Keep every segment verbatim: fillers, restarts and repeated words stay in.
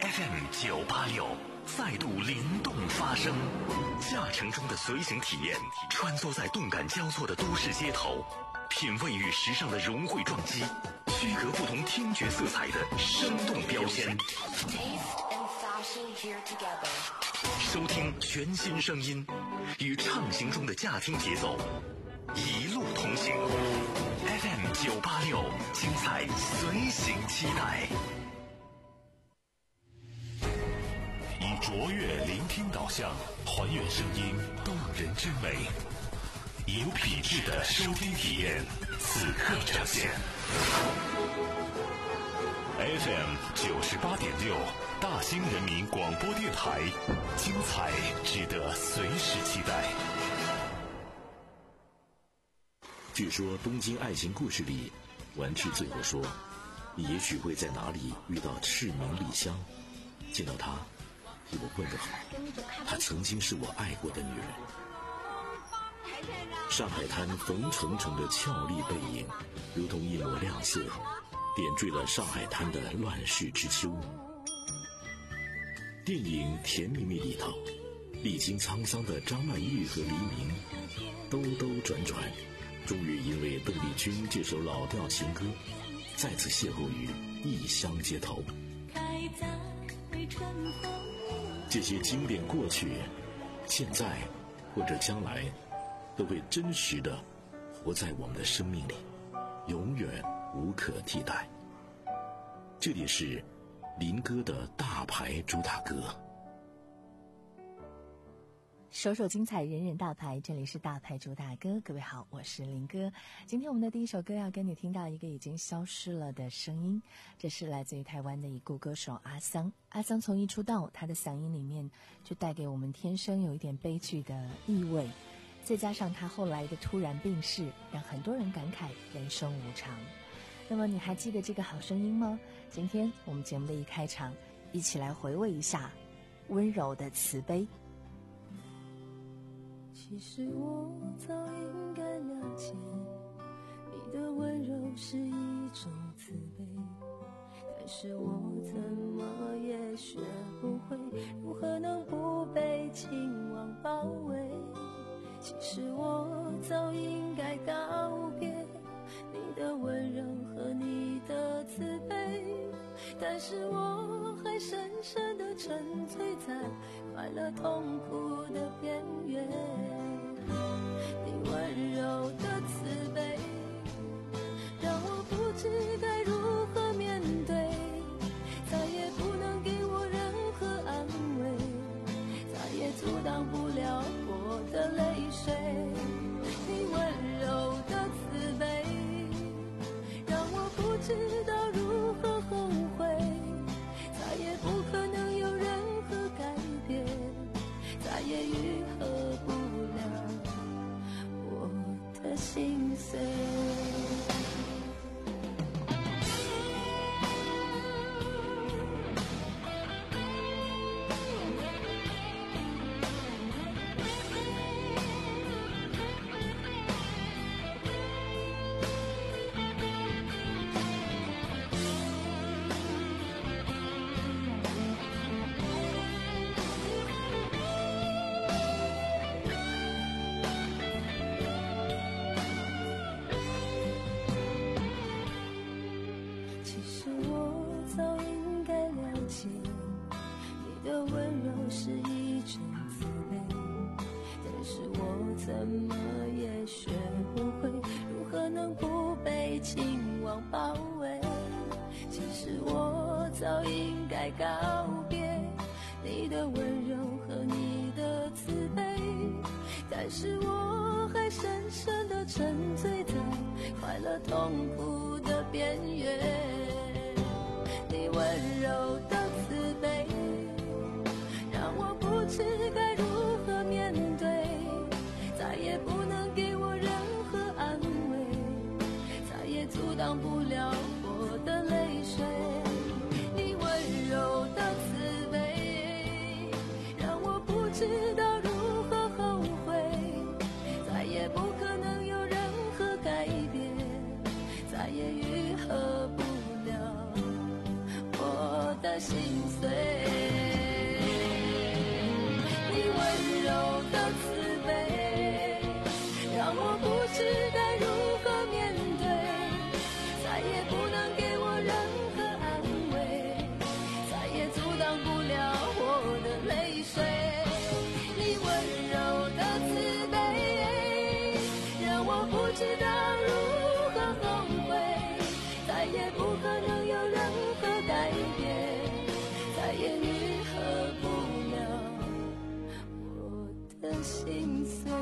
F M 九八六再度灵动发声，驾乘中的随行体验，穿梭在动感交错的都市街头，品味与时尚的融汇撞击，区隔不同听觉色彩的生动标签。收听全新声音，与畅行中的驾听节奏，一路同行。F M 九八六，精彩随行期待。以卓越聆听导向，还原声音动人之美，以有品质的收听体验，此刻呈现。F M 九十八点六，大兴人民广播电台，精彩值得随时期待。 据说《东京爱情故事》里，丸治最后说：“你也许会在哪里遇到赤名莉香，见到她，替我问个好，她曾经是我爱过的女人。”上海滩冯程程的俏丽背影，如同一抹亮色，点缀了上海滩的乱世之秋。电影《甜蜜蜜》里头，历经沧桑的张曼玉和黎明，兜兜转转，终于因为邓丽君这首老调情歌，再次邂逅于异乡街头。这些经典过去，现在或者将来，都会真实的活在我们的生命里，永远无可替代。这里是林哥的大牌主打歌。 首首精彩，人人大牌，这里是大牌主打歌。各位好，我是林哥。今天我们的第一首歌要跟你听到一个已经消失了的声音，这是来自于台湾的已故歌手阿桑。阿桑从一出道，他的嗓音里面就带给我们天生有一点悲剧的意味，再加上他后来的突然病逝，让很多人感慨人生无常。那么你还记得这个好声音吗？今天我们节目的一开场，一起来回味一下温柔的慈悲。 其实我早应该了解，你的温柔是一种慈悲，但是我怎么也学不会，如何能不被情网包围。其实我早应该告别你的温柔和你的慈悲，但是我还深深地沉醉在快乐痛苦的边缘。你温柔的慈悲让我不知该如何面对，再也不能给我任何安慰，再也阻挡不了我的泪水。你温柔的慈悲让我不知道如何后悔，再也不可能有任何改变，再也愈合不了我的心碎。怎么也学不会，如何能不被情网包围。其实我早应该告别你的温柔和你的慈悲，但是我还深深地沉醉在快乐痛苦的边缘。你温柔的慈悲让我不知该如何面对，再也不能给我任何安慰，再也阻挡不了我的泪水。你温柔的慈悲让我不知道如何后悔，再也不可能有任何改变，再也愈合不了我的心碎。你温柔的慈悲，让我不知该如何面对，再也不能给我任何安慰，再也阻挡不了我的泪水。你温柔的慈悲，让我不知道如何后悔，再也不可能有任何改变，再也愈合不了我的心碎。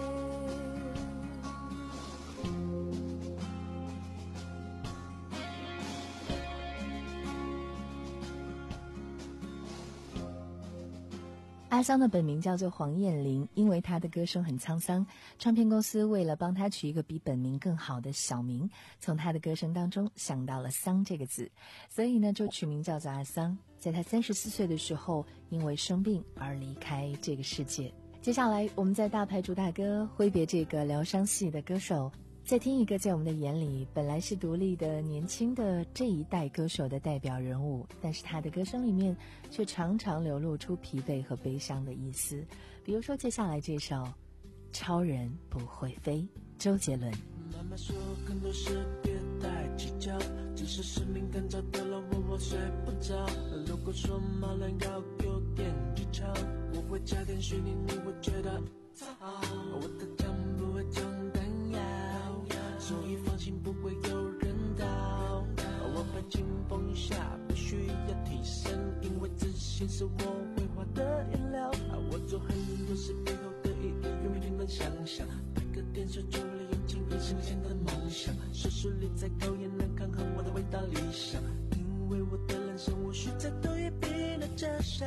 阿桑的本名叫做黄燕玲，因为他的歌声很沧桑，唱片公司为了帮他取一个比本名更好的小名，从他的歌声当中想到了桑这个字，所以呢就取名叫做阿桑。在他三十四岁的时候，因为生病而离开这个世界。接下来我们在大牌主大哥挥别这个疗伤系的歌手，再听一个在我们的眼里本来是独立的年轻的这一代歌手的代表人物，但是他的歌声里面却常常流露出疲惫和悲伤的意思。比如说接下来这首《超人不会飞》，周杰伦。 妈妈说很多事别太计较，即使是敏感找到了我我睡不着。如果说马兰要有点技巧，我会加点虚拟，你会觉得糟。我的枪不会装弹药，所以放心不会有人倒。我怕紧绷一下不需要提升，因为自信是我绘画的颜料。我做很多事背后的意义远比你能想象，拍个电视助理眼睛也实现的梦想，手术里再高也能抗衡我的伟大理想，因为我的人生无需再多也比那假想。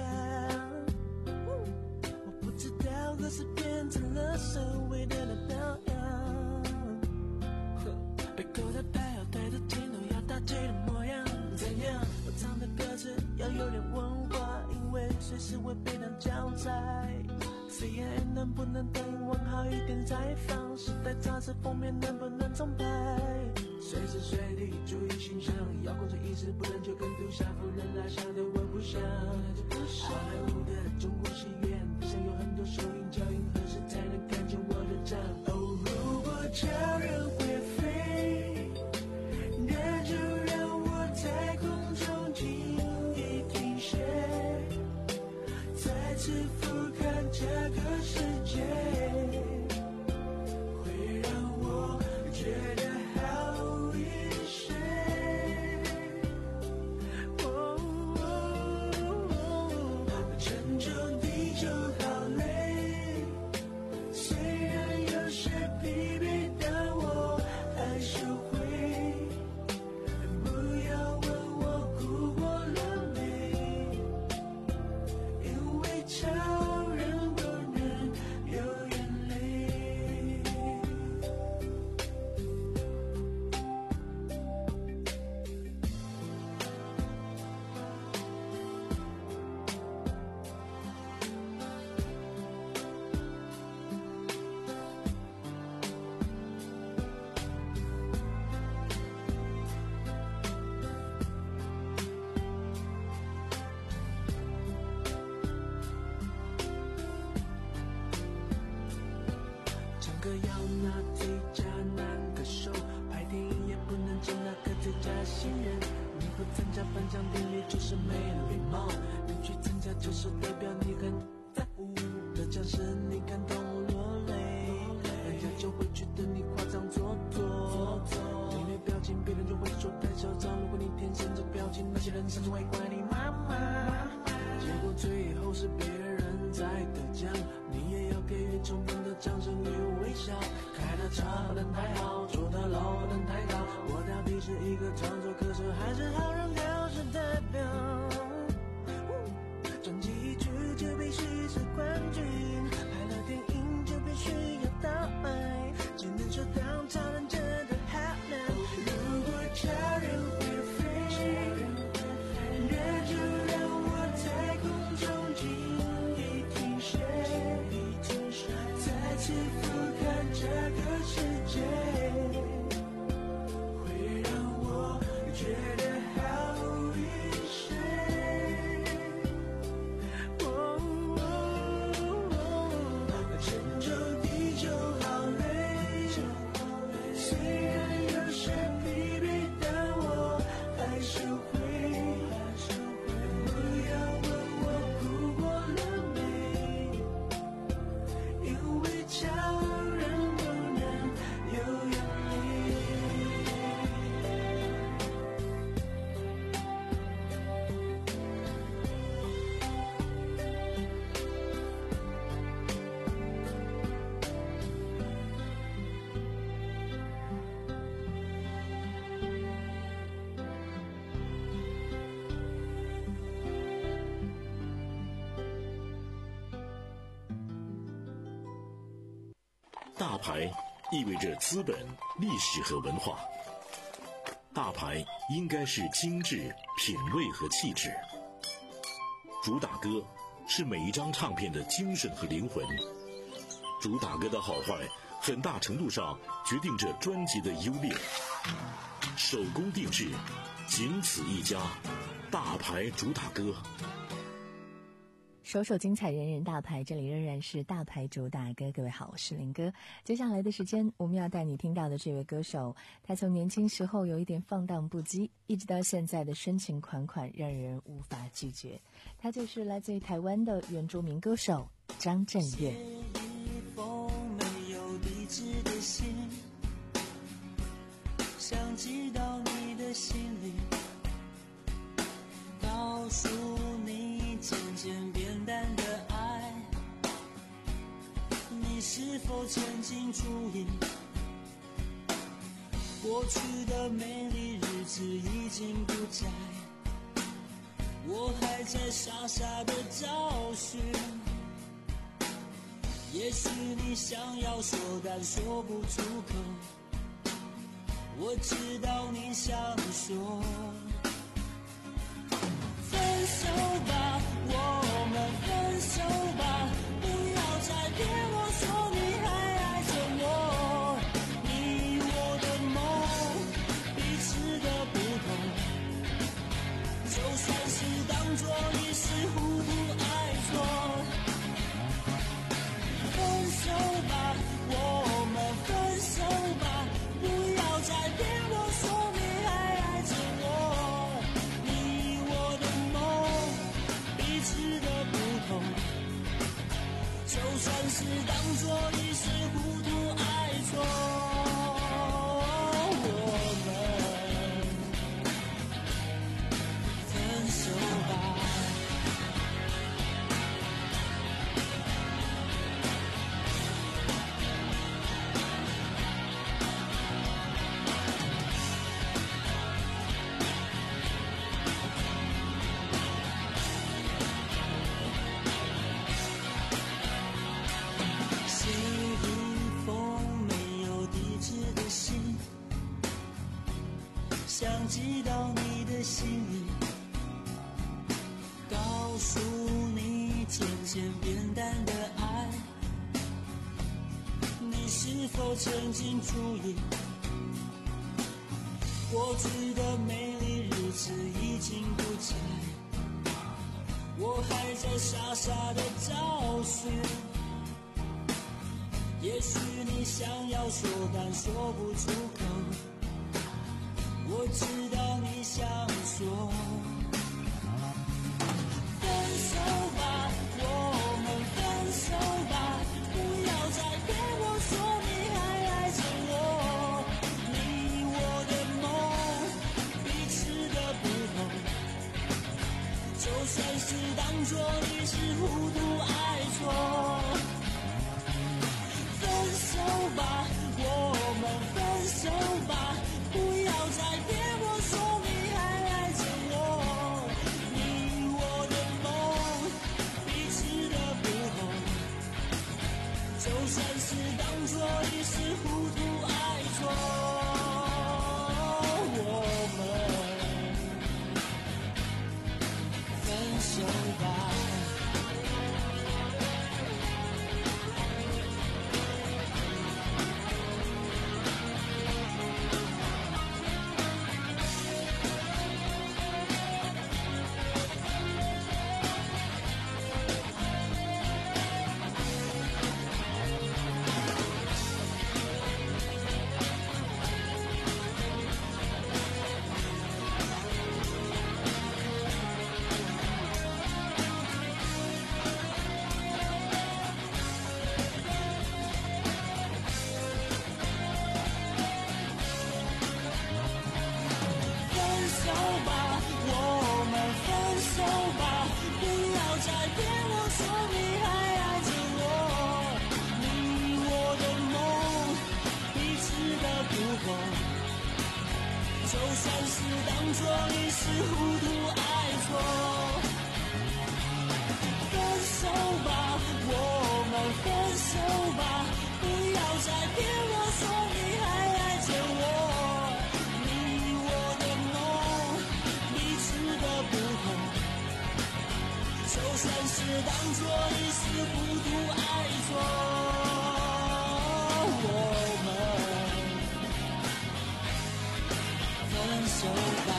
我不知道何时变成了所谓的那表扬，被扣的拍要对着镜头要大气的模样，怎样我唱的歌词要有点文化，因为随时会被当教材。C N N 能不能等往好一点再放，时代杂志封面能不能重拍，随时随地注意形象，要控制意识不能就跟杜莎夫人那像的我不像。好莱坞的中国戏院地上有很多收音脚印，何时才能看见我的账？哦，如果超人会飞，那就让我在空中轻易停歇，再次俯瞰这个世界，会让我觉得好一些。哦哦，拯救地球好累，虽然有些疲惫，但我还是会。不要问我哭过了没，因为超人不能有眼泪。唱歌要拿最佳男歌手，拍电影也不能进那个最佳新人。你不参加颁奖典礼就是没礼貌，你去参加就是代表你很在乎。得奖时你感动落泪，人家就会觉得你夸张做作。你没表情，别人就会说太嚣张。如果你天生这表情，那些人甚至会怪你妈妈。结果最后是别人在得奖，你也要给予充分的掌声与微笑。开的车不能太好，住的楼不能太高，我到底是一个创作歌手还是好人好事代表？专辑一出就必须是冠军，拍了电影就必须要倒卖，只能说当超人真的好难。如果超人会飞，那大牌意味着资本、历史和文化。大牌应该是精致、品味和气质。主打歌是每一张唱片的精神和灵魂。主打歌的好坏，很大程度上决定着专辑的优劣。手工定制，仅此一家，大牌主打歌。 首首精彩，人人大牌，这里仍然是大牌主打歌。各位好，我是林哥。接下来的时间，我们要带你听到的这位歌手，他从年轻时候有一点放荡不羁，一直到现在的深情款款，让人无法拒绝。他就是来自于台湾的原住民歌手张震岳。 一封没有地址的信，想寄到你的心里，告诉你渐渐变淡的爱，你是否曾经注意，过去的美丽日子已经不在，我还在傻傻的找寻，也许你想要说但说不出口，我知道你想说分手吧，我们分手吧，不要再骗我说你还爱着我，你我的梦彼此的不同，就算是当作一时糊涂爱错，分手吧，我们分手吧，不要再骗我说你还爱着我，你我的梦彼此的不同，就算是当作一时糊涂爱错，我们分手吧。写一封没有地址的信，想寄到你的心里，告诉你渐渐变淡的爱，你是否曾经注意，过去的美丽日子已经不在，我还在傻傻的找寻，也许你想要说但说不出口，我知道你想说分手吧，我们分手吧，不要再骗我说你还爱着我，你我的梦彼此的不同，就算是当作一时糊涂爱错，分手吧，我们分手吧，不要再骗我说你还爱着我，你我的梦彼此的不同，就算是当作一时糊涂爱错，我们分手吧。 算是当作一时糊涂爱错，我们分手吧。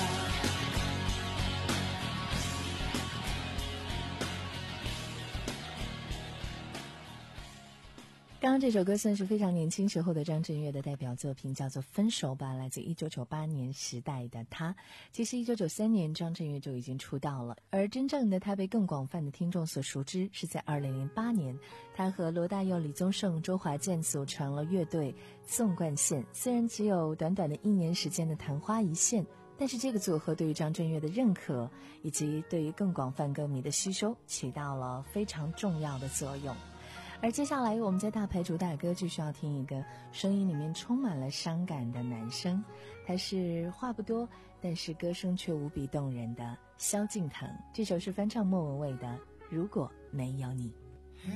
刚刚这首歌算是非常年轻时候的张震岳的代表作品，叫做《分手吧》，来自一九九八年时代的他。其实一九九三年张震岳就已经出道了，而真正的他被更广泛的听众所熟知是在二零零八年，他和罗大佑、李宗盛、周华健组成了乐队纵贯线。虽然只有短短的一年时间的昙花一现，但是这个组合对于张震岳的认可以及对于更广泛歌迷的吸收起到了非常重要的作用。而接下来我们在大牌主打歌就需要听一个声音里面充满了伤感的男声，他是话不多但是歌声却无比动人的萧敬腾。这首是翻唱莫文蔚的《如果没有你》。 嘿，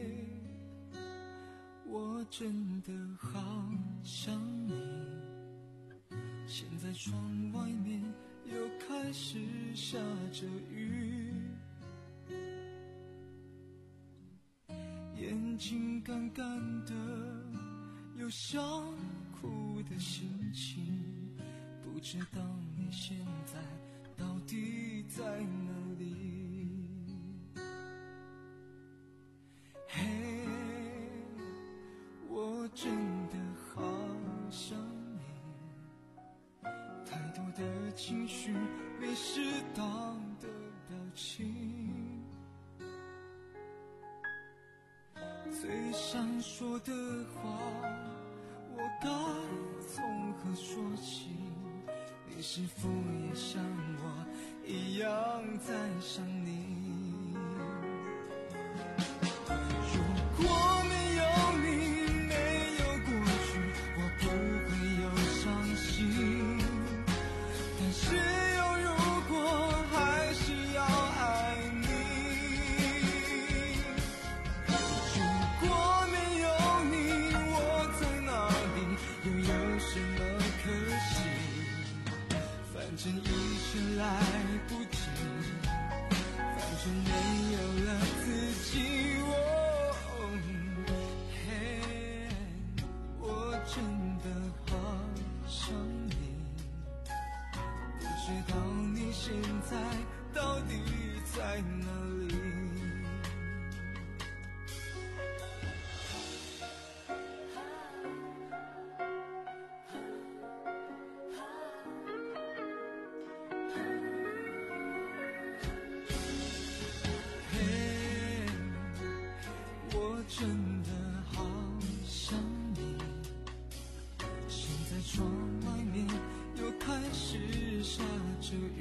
我真的好想你，现在窗外面又开始下着雨，眼睛干干的，有想哭的心情，不知道你现在到底在哪里。嘿，我真的好想你，太多的情绪没适当的表情，最想说的话我该从何说起，你是否也像我一样在想你。如果没有你，没有过去，我不会有伤心，但是有如果还是要爱你。如果没有你，我在哪里，又有什么可惜，反正一切来不及，反正没有了自己。我嘿，我真的好想你，不知道你现在到底在哪里。真的好想你，现在窗外面又开始下着雨，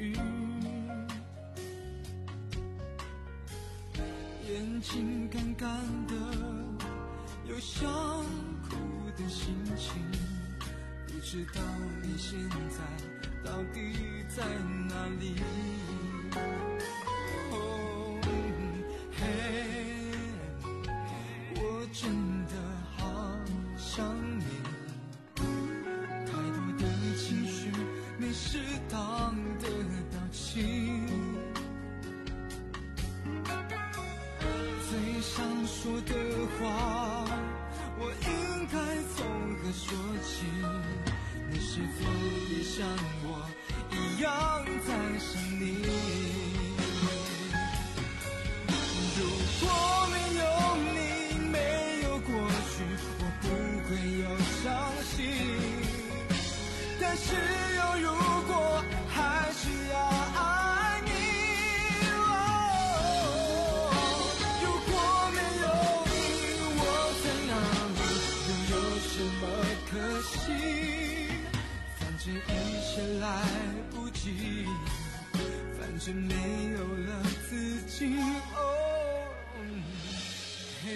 眼睛干干的，有想哭的心情，不知道你现在到底在哪里。哦，嘿，真的好想你，太多的情绪没适当的表情，最想说的话我应该从何说起，你是否也像我一样在想你。如果没有你，会有伤心，但是有如果还是要爱你。哦，如果没有你，我在哪里，又有什么可惜，反正一切来不及，反正没有了自己。哦，嘿，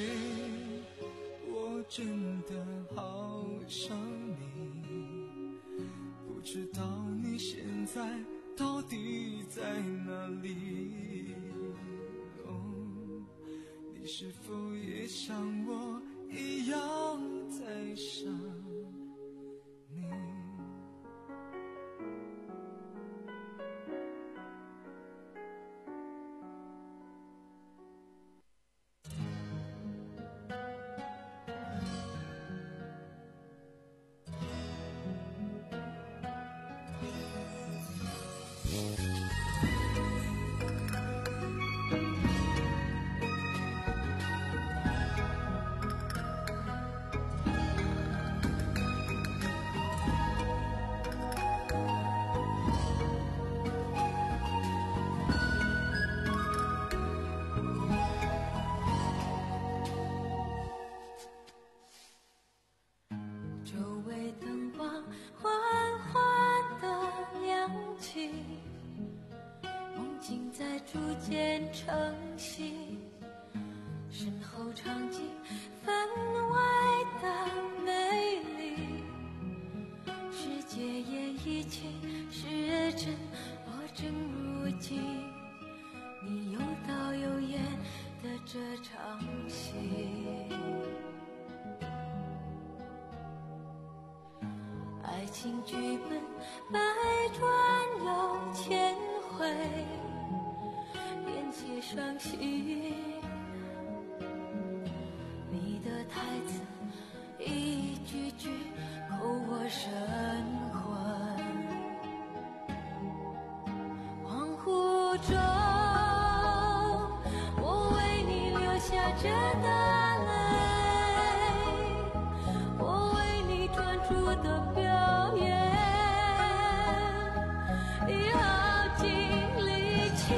真的好想你，不知道你现在到底在哪里。哦，你是否也像我一样在想你。 成习，身后场景分外的美丽，世界也一切是真，我正如今你有导有演的这场戏。爱情剧本百转又千回，连接伤心，你的台词一句句扣我神魂。恍惚中我为你流下真的泪，我为你专注的表演已耗尽力气，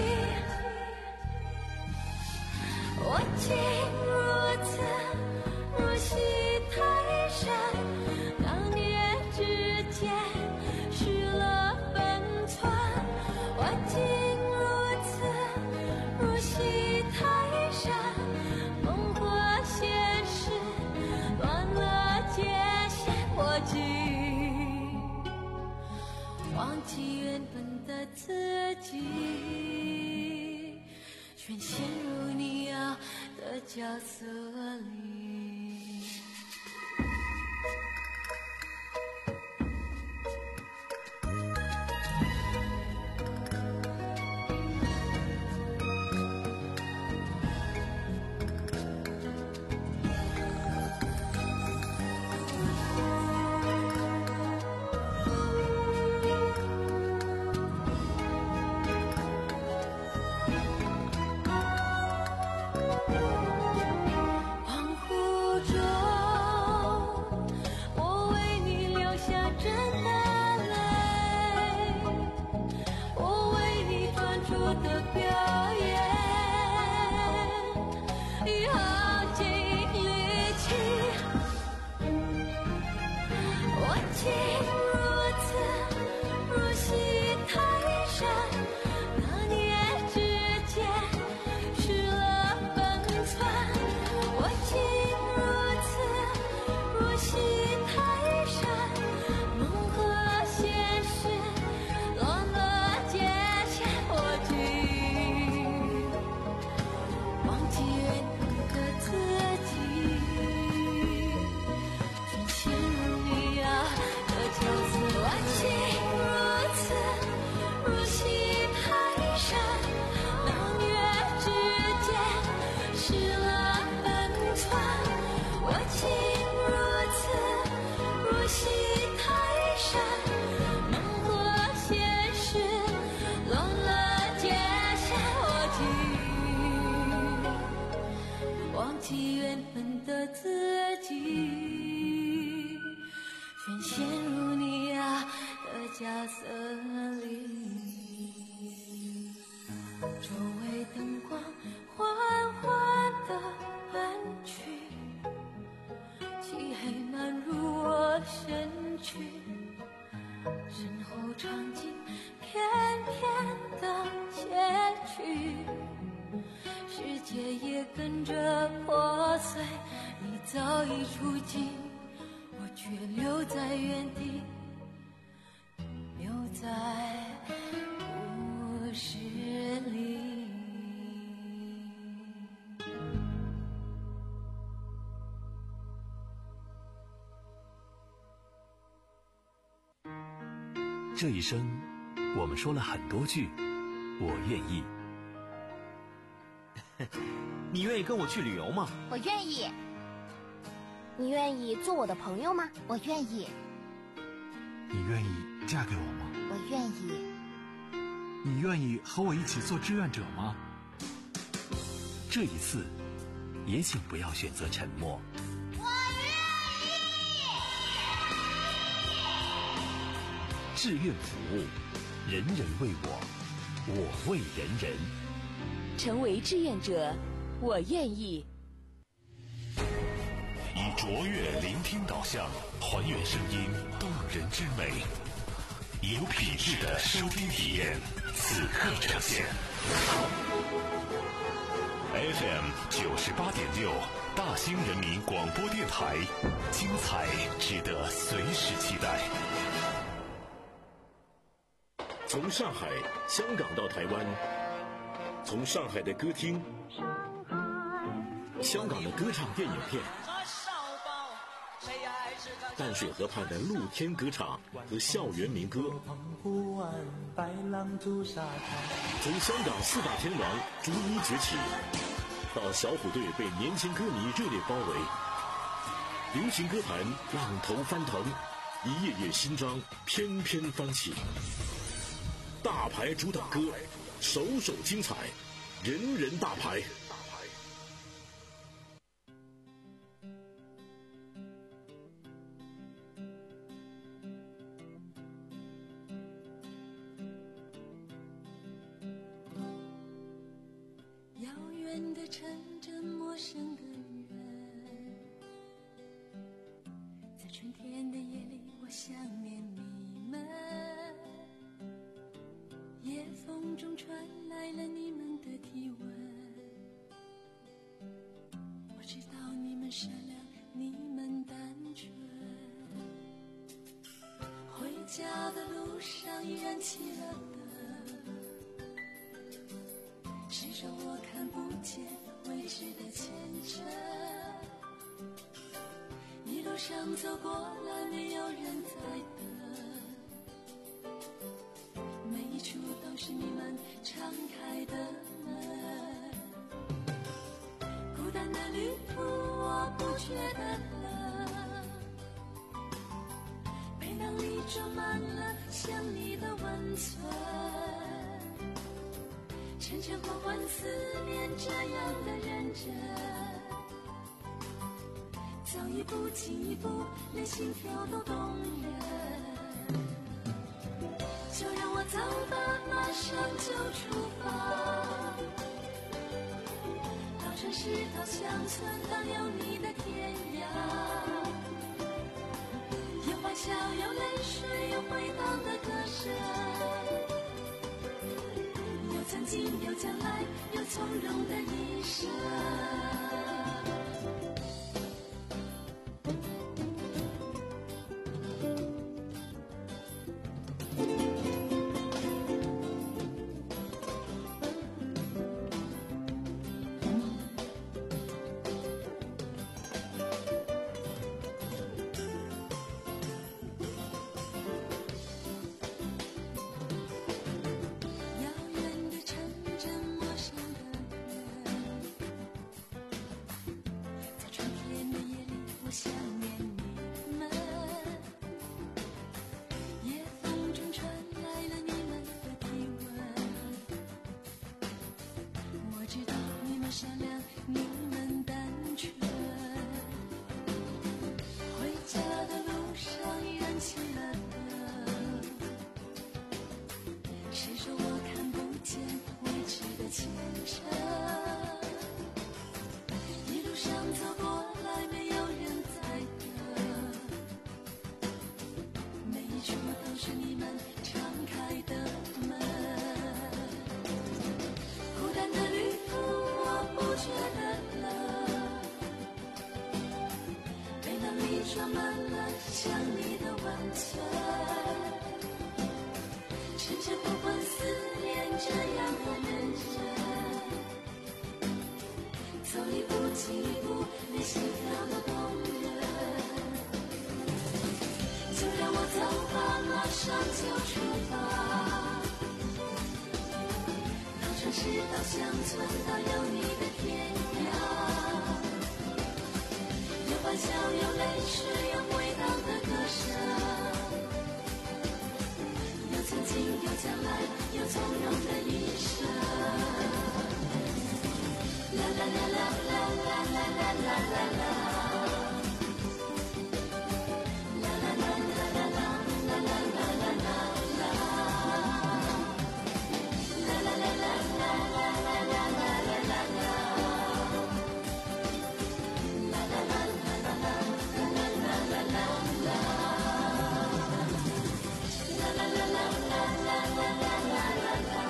我竟如此入戏太深，当年之间失了分寸，我竟如此入戏太深，梦和现实乱了界限，我竟忘记原本的自己，全陷入你要的角色里。角色里，周围灯光缓缓地暗去，漆黑漫入我身躯，身后场景片片的切去，世界也跟着破碎，你早已出境，我却留在原地，留在故事里。 这一生，我们说了很多句“我愿意”。 你愿意跟我去旅游吗？ 我愿意。你愿意做我的朋友吗？我愿意。 你愿意嫁给我吗？ 我愿意。 你愿意和我一起做志愿者吗？ 这一次，也请不要选择沉默。 我愿意。 志愿服务，人人为我，我为人人。 成为志愿者，我愿意。 以卓越聆听导向，还原声音动人之美，有品质的收听体验。 此刻呈现。F M 九十八点六，大兴人民广播电台，精彩值得随时期待。 从上海、香港到台湾，从上海的歌厅、香港的歌唱电影片，淡水河畔的露天歌唱和校园民歌，从香港四大天王逐一崛起，到小虎队被年轻歌迷热烈包围，流行歌坛浪头翻腾，一页页新章翩翩翻起。大牌主打歌，首首精彩，人人大牌。 遥远的城镇，陌生的人，在春天的夜里，我想念你们。夜风中传来了你们的体温，我知道你们善良，你们单纯。回家的路上依然起了灯，是手我看不见未知的前程。一路上走过来，没有人在等，每一处都是你们敞开的门。孤单的旅途我不觉得冷，背囊里装满了想你的温存。沉沉缓缓思念这样的认真，走一步进一步，连心跳都动人。就让我走吧，马上就出发，到城市，到乡村，到有你的天涯。有欢笑，有泪水，有回荡的歌声，有曾经，有将来，有从容的一生。装满了想你的温存，沉沉缓缓思念这样的认真，走一步进一步，连心跳都动人。就让我走吧，马上就出发，到城市，到乡村，到有你的天涯。有欢笑，有泪水，有回荡的歌声，有曾经，有将来，有从容的一生。啦啦啦啦啦啦啦啦啦啦啦。la la la la la la la la la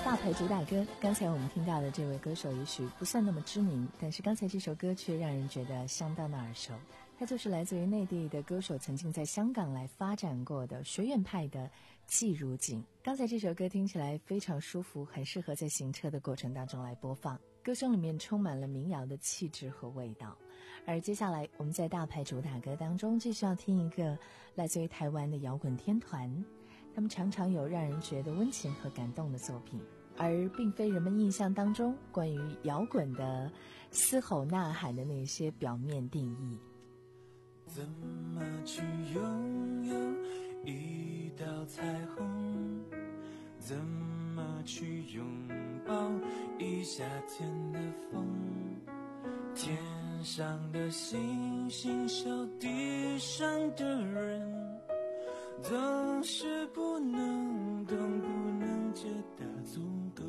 大牌主打歌，刚才我们听到的这位歌手也许不算那么知名，但是刚才这首歌却让人觉得相当的耳熟。他就是来自于内地的歌手，曾经在香港来发展过的学院派的季如锦。刚才这首歌听起来非常舒服，很适合在行车的过程当中来播放，歌声里面充满了民谣的气质和味道。而接下来我们在大牌主打歌当中继续要听一个来自于台湾的摇滚天团，他们常常有让人觉得温情和感动的作品，而并非人们印象当中关于摇滚的嘶吼呐喊的那些表面定义。 怎么去拥有一道彩虹，怎么去拥抱一夏天的风，天上的星星手地上的人，总是不能懂，不能觉得足够。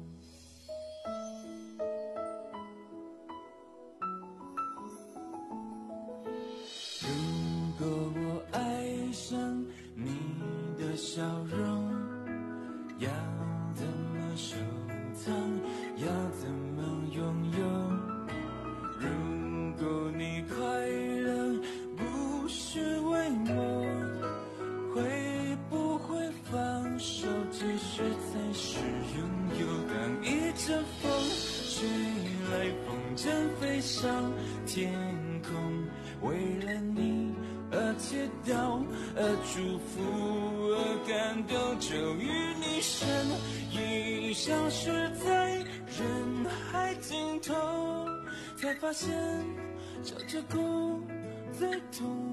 如果我爱上你的笑容，要怎么收藏，要怎么拥有？如果你快乐不是为我，会不会放手，其实才是拥有？当一阵风吹来，风筝飞上天空，为了你而祈祷，而祝福，而感动，终于你身影消失在人海尽头，才发现笑着哭最痛。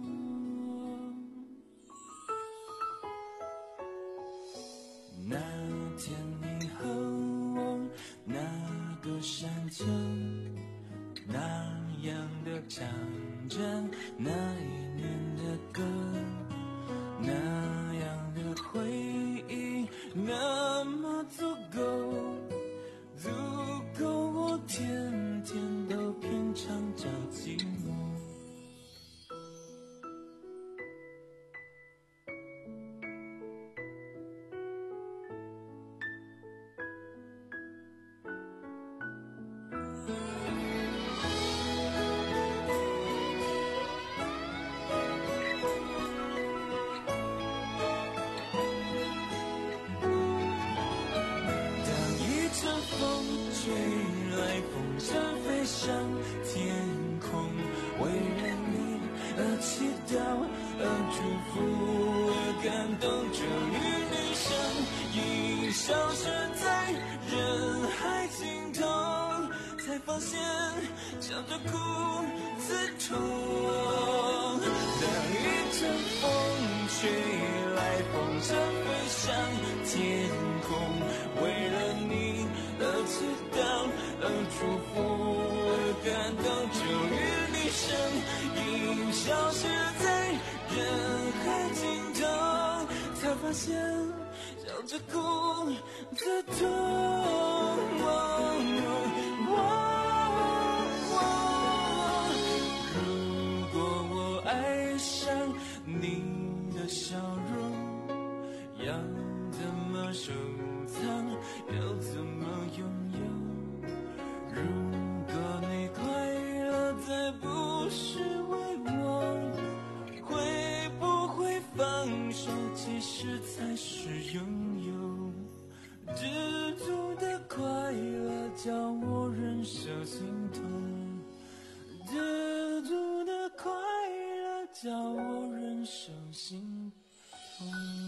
那天你和我那个山丘，那样的唱着那一年的歌，那样的回忆那么足够，足够我天天都品尝着寂寞。吹来风筝飞上天空，为了你而祈祷，而祝福，而感动，终于你身影消失在人海尽头，才发现笑着哭最痛。当一阵风吹来，风筝飞上天空，为了你而祈祷，而祝福，而感动，终于你身影消失在人海尽头，才发现笑着哭最痛。如果我爱上你的笑容，要怎么收藏，要怎么拥有？如果你快乐再不是为我，会不会放手，其实才是拥有？知足的快乐叫我忍受心痛，知足的快乐叫我忍受心痛。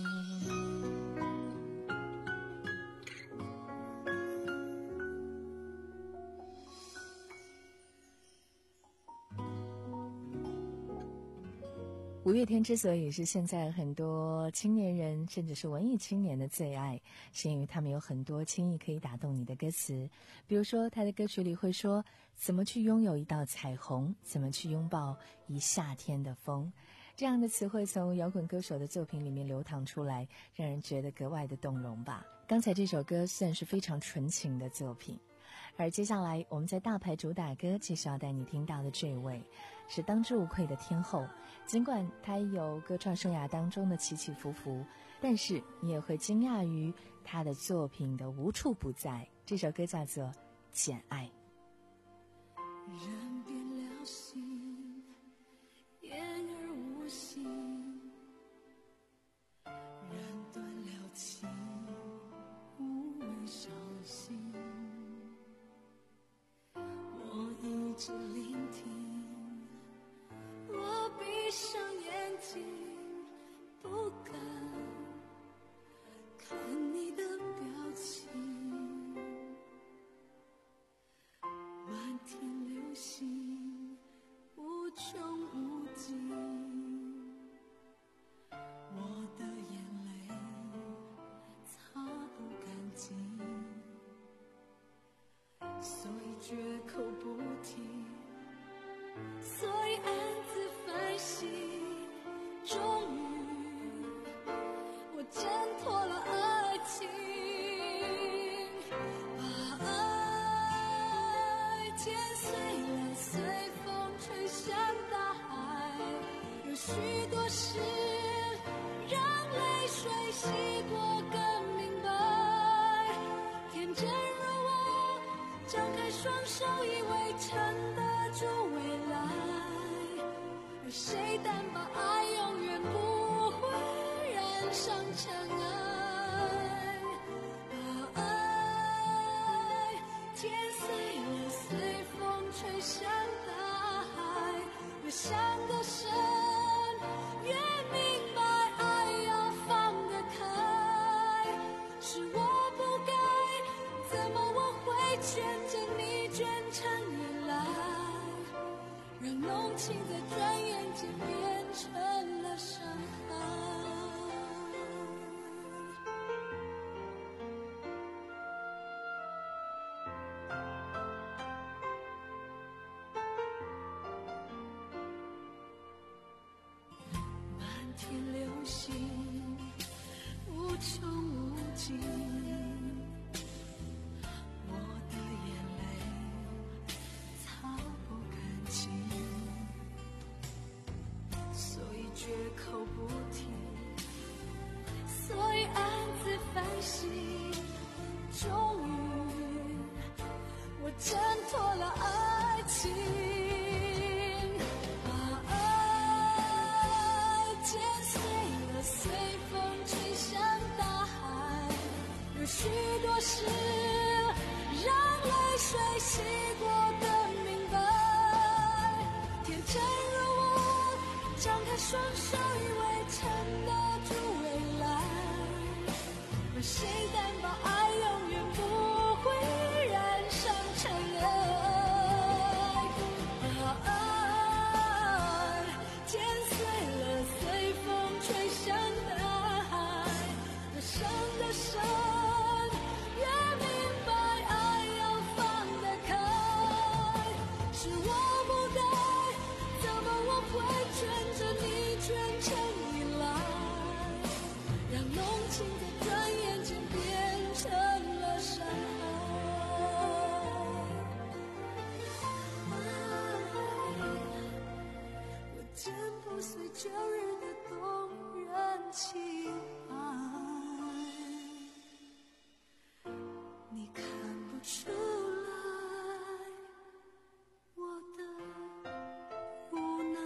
五月天之所以是现在很多青年人甚至是文艺青年的最爱，是因为他们有很多轻易可以打动你的歌词。比如说他的歌曲里会说，怎么去拥有一道彩虹，怎么去拥抱一夏天的风，这样的词汇从摇滚歌手的作品里面流淌出来，让人觉得格外的动容吧。刚才这首歌算是非常纯情的作品。 而接下来我们在大牌主打歌继续要带你听到的这位是当之无愧的天后，尽管她有歌唱生涯当中的起起伏伏，但是你也会惊讶于她的作品的无处不在。这首歌叫做《简爱》。 人变了心，言而无信，人断了情，无谓伤心。我一直聆听，我闭上眼睛，不敢看你的表情。漫天流星，无穷无尽，我的眼泪擦不干净，所以绝口不提，所以暗自反省。终于我挣脱了爱情，把爱剪碎了，随风吹向大海。有许多事让泪水洗过更明白。天真如我，张开双手以为撑得住未来，而谁担保爱永远不会燃上尘埃。把爱剪碎了，随风吹向大海。越想得深，越明白爱要放得开。是我不该，怎么我会牵着你卷成依赖，让浓情在转眼间变成了伤害。漫天流星，无穷无尽，我的眼泪擦不干净，所以绝口不提，所以暗自反省。终于我挣脱了爱情，把爱剪碎了，随风吹向大海。有许多事让泪水洗过更明白。天真如我，张开双手以为撑得住未来，而谁担保爱永远不会燃上尘埃。把爱剪碎了，随风吹向大海。越伤得深，越明白爱要放得开。是我不该，怎么我会卷着你卷成依赖，让浓情在转眼间变成了伤害。我剪不碎旧日的动人情爱，你看不出来我的无奈。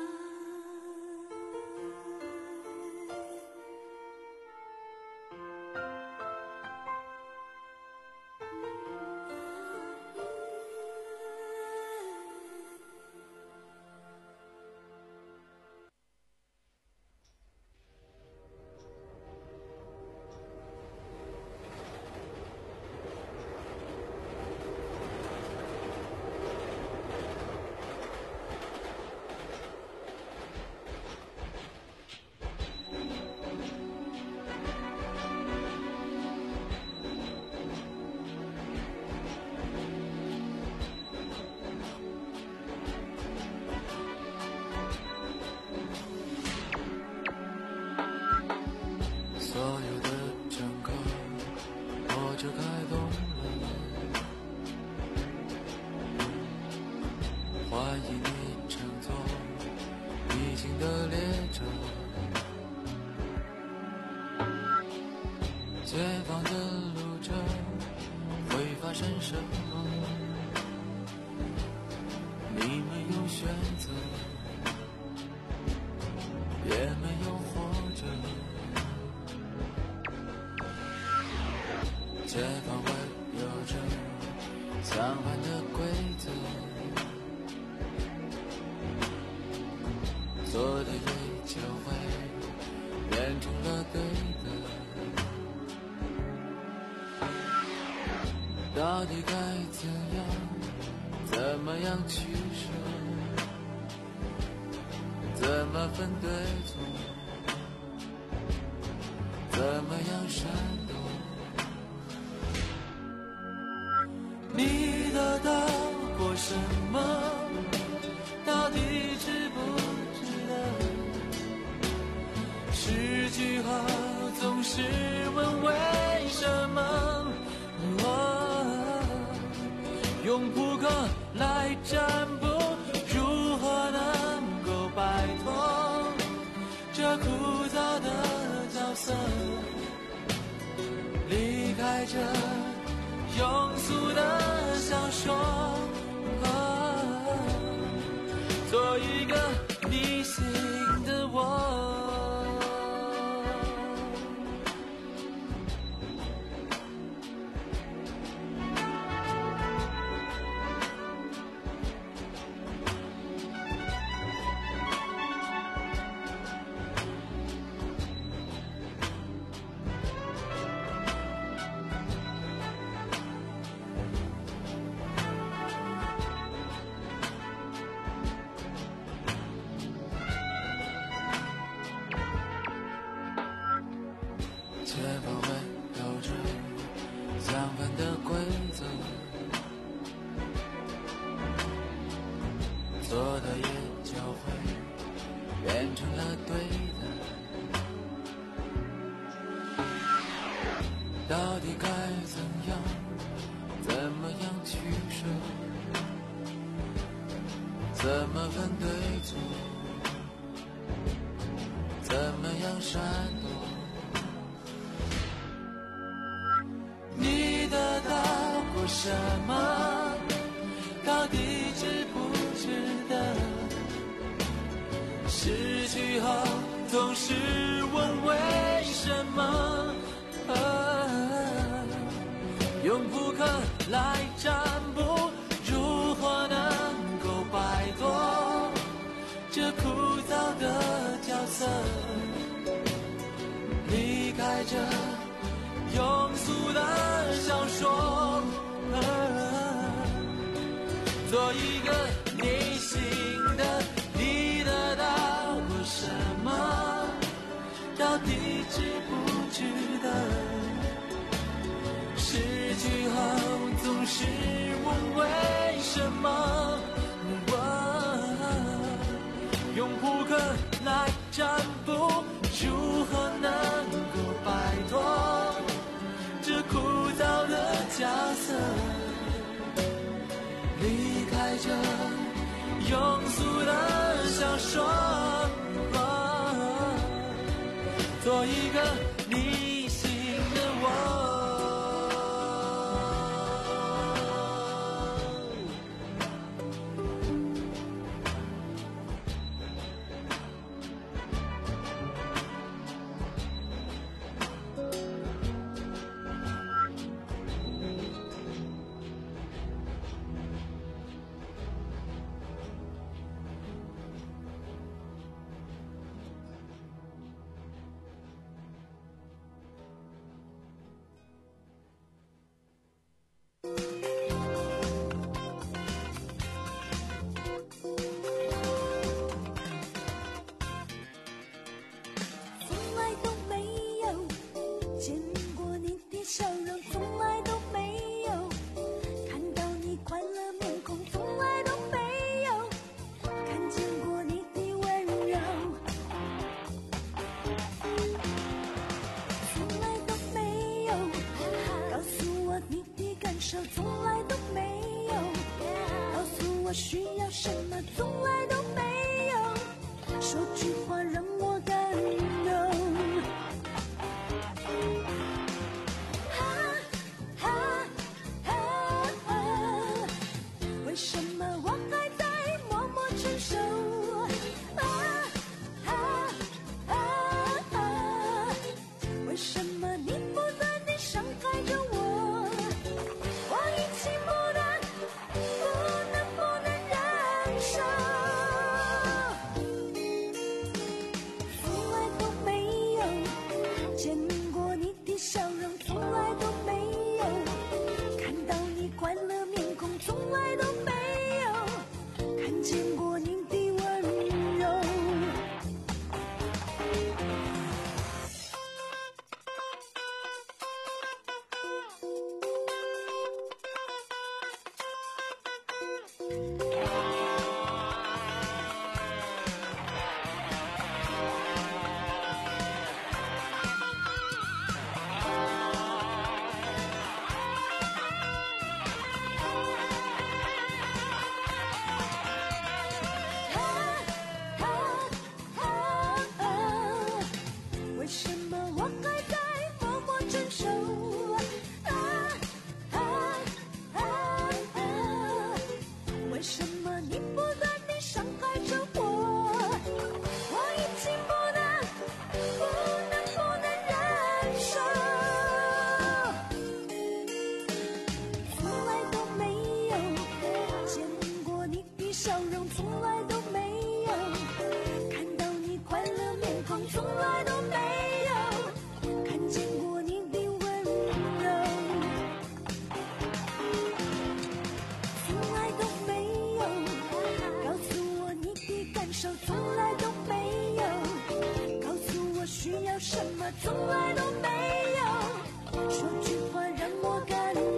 就开动了， 剩什么？你没有选择，也没有活着。街坊会有着相反的规则，错的也就会变成了对的。到底该怎样，怎么样取舍，怎么分对错，怎么样闪躲？你得到过什么？到底值不值得？失去后总是问为什么？用扑克来占卜，如何能够摆脱这枯燥的角色，离开这庸俗的小说，啊，做一个逆行的我。街坊会有着相反的规则，错的也就会变成了对的。到底该怎样，怎么样取舍，怎么分对错，怎么样闪躲？你得到过什么？到底值不值得？失去后总是问为什么？啊，用扑克来占卜，如何能够摆脱这枯燥的角色，离开这庸俗的小说，啊，做一个逆行的。你得到过什么？到底值不值得？失去后总是问为什么？啊，用扑克来占卜，如何能够摆脱这枯燥的角色，离开这庸俗的小说，啊，做一个逆行的我。 从来都没有告诉我需要什么，从来都没有说句话让我感动。啊啊啊从来都没有。说句话让我感动，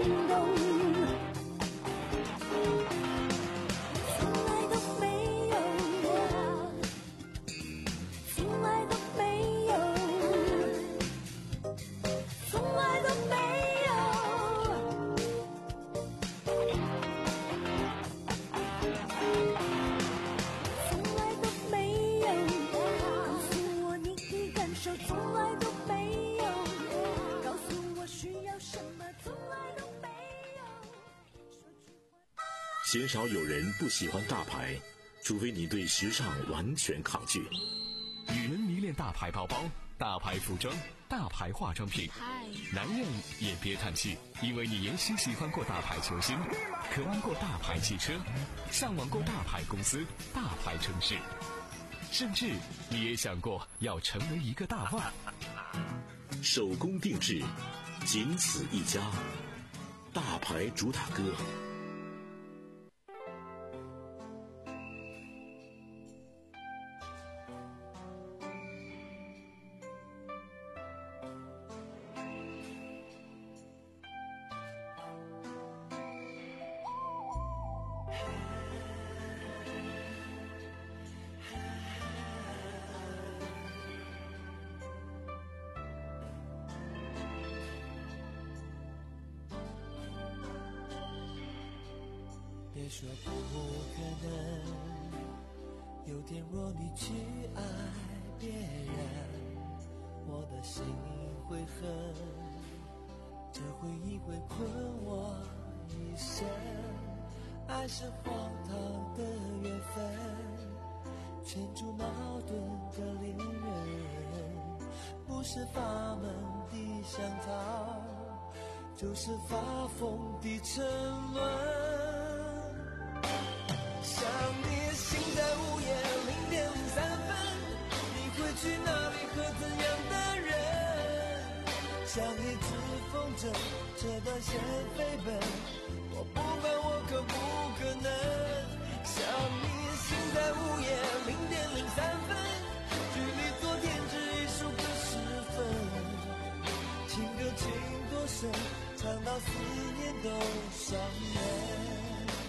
从来都没有，从来都没有，从来都没有。 鲜少有人不喜欢大牌，除非你对时尚完全抗拒。 女人迷恋大牌包包、大牌服装、大牌化妆品，男人也别叹气，因为你也许喜欢过大牌球星，渴望过大牌汽车，向往过大牌公司、大牌城市，甚至你也想过要成为一个大腕。 手工定制，仅此一家，大牌主打歌。 别说不可能，有天若你去爱别人，我的心会恨，这回忆会困我一生。爱是荒唐的缘分，牵出矛盾的恋人，不是发闷的香草，就是发疯的沉沦。想你心在午夜零点零三分，你会去哪里和怎样的人？像一只风筝，这段线飞奔，我不管我可不可能。想你心在午夜零点零三分，距离昨天只一数个时分，情歌情多深，唱到思念都伤人。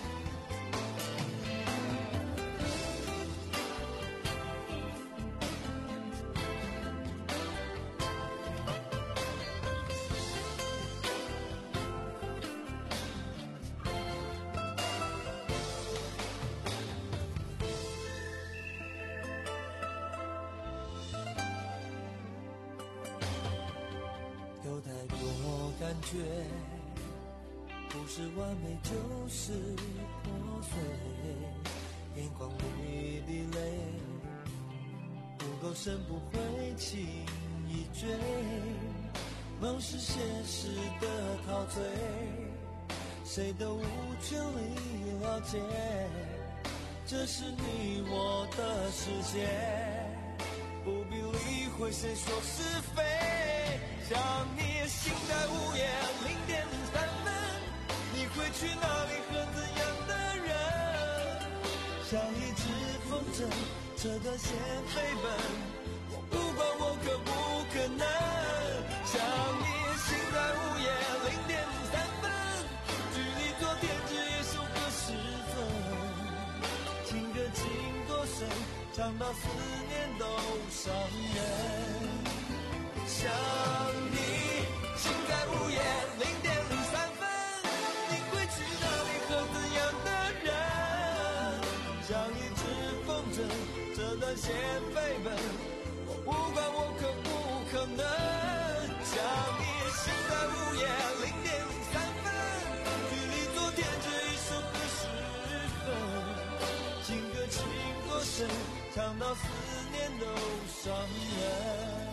有太多感觉，不是完美就是破碎，眼眶里的泪不够深，不会轻易追，梦是现实的陶醉，谁都无权利了解，这是你我的世界，不必理会谁说是非。想你心在午夜零点零三分，你会去哪里和怎样的人？像一只风筝，这段线飞奔，我不管我可不可能。想你心在午夜零点零三分，距离昨天只一数个时分，情歌情多深，唱到思念都伤人。想你心在午夜零点零三分，你会去哪里和怎样的人？像一只风筝，这段线飞奔，我不管我可不可能。想你心在午夜零点零三分，距离昨天只一数个时分，情歌情多深，唱到思念都伤人。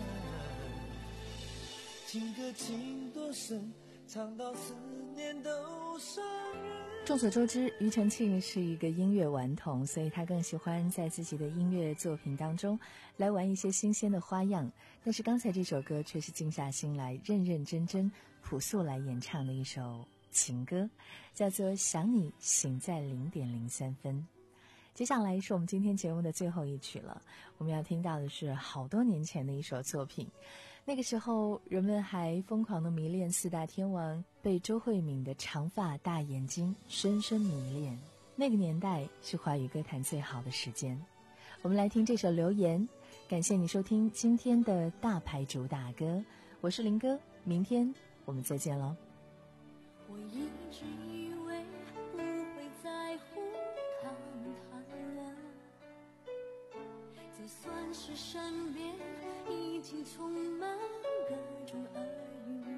情歌情多深，唱到思念都伤人。 众所周知，庾澄庆是一个音乐顽童，所以他更喜欢在自己的音乐作品当中来玩一些新鲜的花样。但是刚才这首歌却是静下心来，认认真真、朴素来演唱的一首情歌，叫做《想你醒在零点零三分》。接下来是我们今天节目的最后一曲了，我们要听到的是好多年前的一首作品。 那个时候，人们还疯狂地迷恋四大天王，被周慧敏的长发大眼睛深深迷恋。那个年代是华语歌坛最好的时间。我们来听这首《留言》，感谢你收听今天的大牌主打歌，我是林哥，明天我们再见喽。 我一直以为不会在乎他们谈论，就算是身边已经充满各种耳语，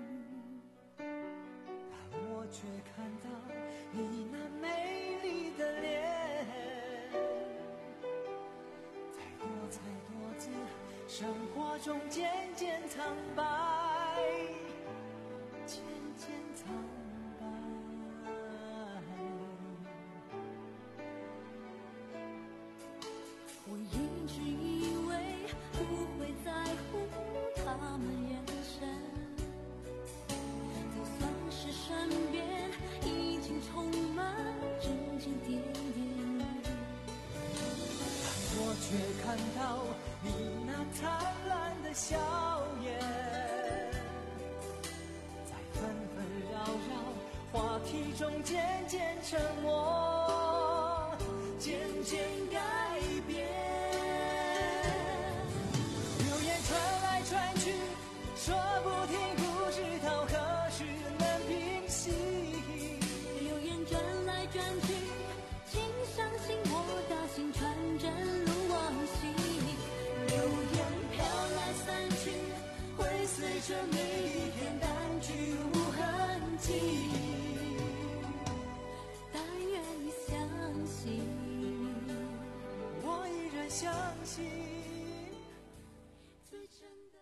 但我却看到你那美丽的脸，在多彩多姿生活中渐渐苍白，渐渐苍白。 我一直以为不会在乎他们眼神，就算是身边已经充满指指点点， 但我却看到你那灿烂的笑颜，在纷纷扰扰话题中渐渐沉默，渐渐改变。流言传来传去，说不停，不知道何时能平息。 流言转来转去，请相信我的心传真如往昔。流言飘来散去，会随着每一天淡去无痕迹。但愿你相信， 我依然相信。 最真的。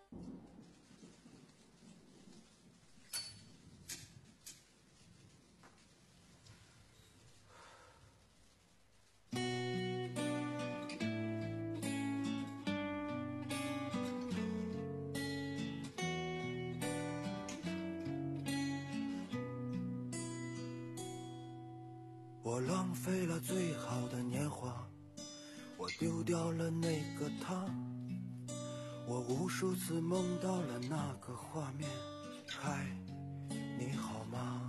我浪费了最好的年华，我丢掉了那个他，我无数次梦到了那个画面。嗨，你好吗？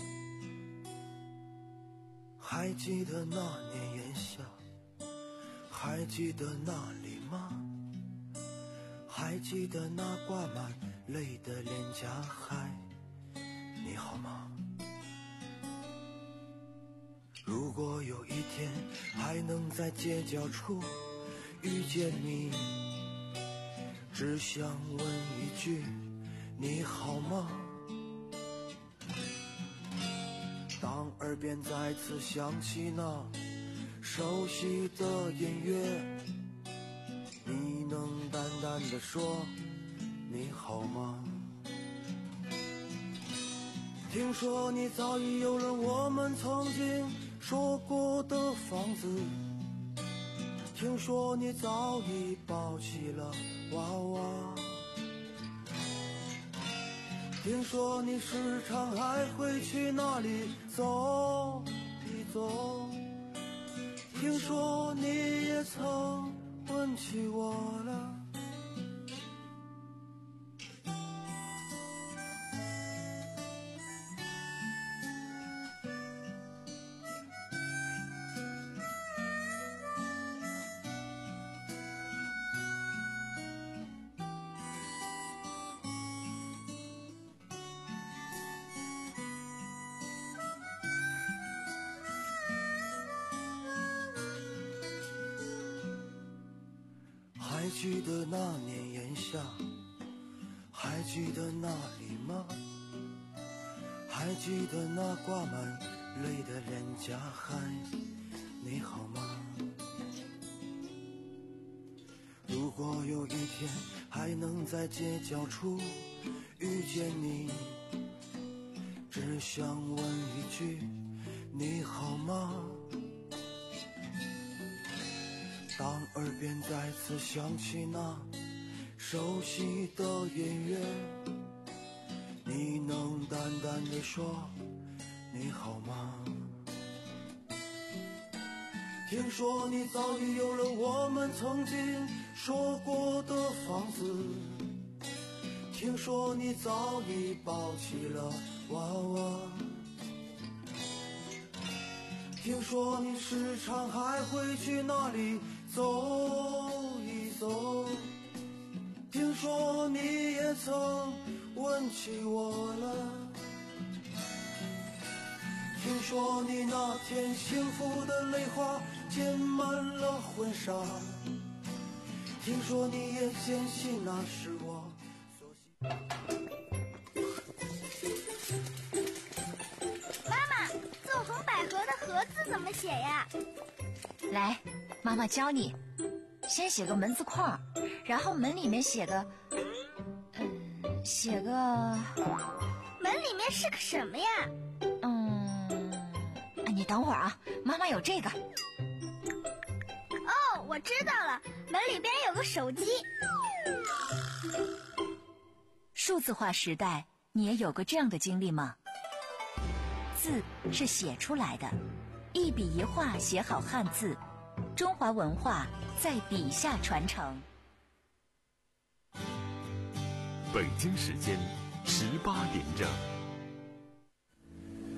还记得那年炎夏，还记得那里吗？还记得那挂满泪的脸颊？嗨，你好吗？如果有一天还能在街角处遇见你，只想问一句，你好吗？当耳边再次响起那熟悉的音乐，你能淡淡地说你好吗？听说你早已有了我们曾经说过的房子，听说你早已抱起了娃娃，听说你时常还会去那里走一走，听说你也曾问起我了。还记得那年炎夏，还记得那里吗？还记得那挂满泪的脸颊？嗨，你好吗？如果有一天还能在街角处遇见你，只想问一句，你好吗？当耳边再次响起那熟悉的音乐，你能淡淡地说你好吗？听说你早已有了我们曾经说过的房子， 听说你早已抱起了娃娃，听说你时常还会去那里走一走，听说你也曾问起我了，听说你那天幸福的泪花溅满了婚纱，听说你也坚信那是我。 妈妈，字红百合的合字怎么写呀？ 来，妈妈教你。先写个门字框，然后门里面写个，嗯，写个。 门里面是个什么呀？ 嗯，你等会儿啊，妈妈有这个。 哦，我知道了，门里边有个手机。 数字化时代，你也有过这样的经历吗？字是写出来的，一笔一画写好汉字，中华文化在笔下传承。 北京时间十八点整。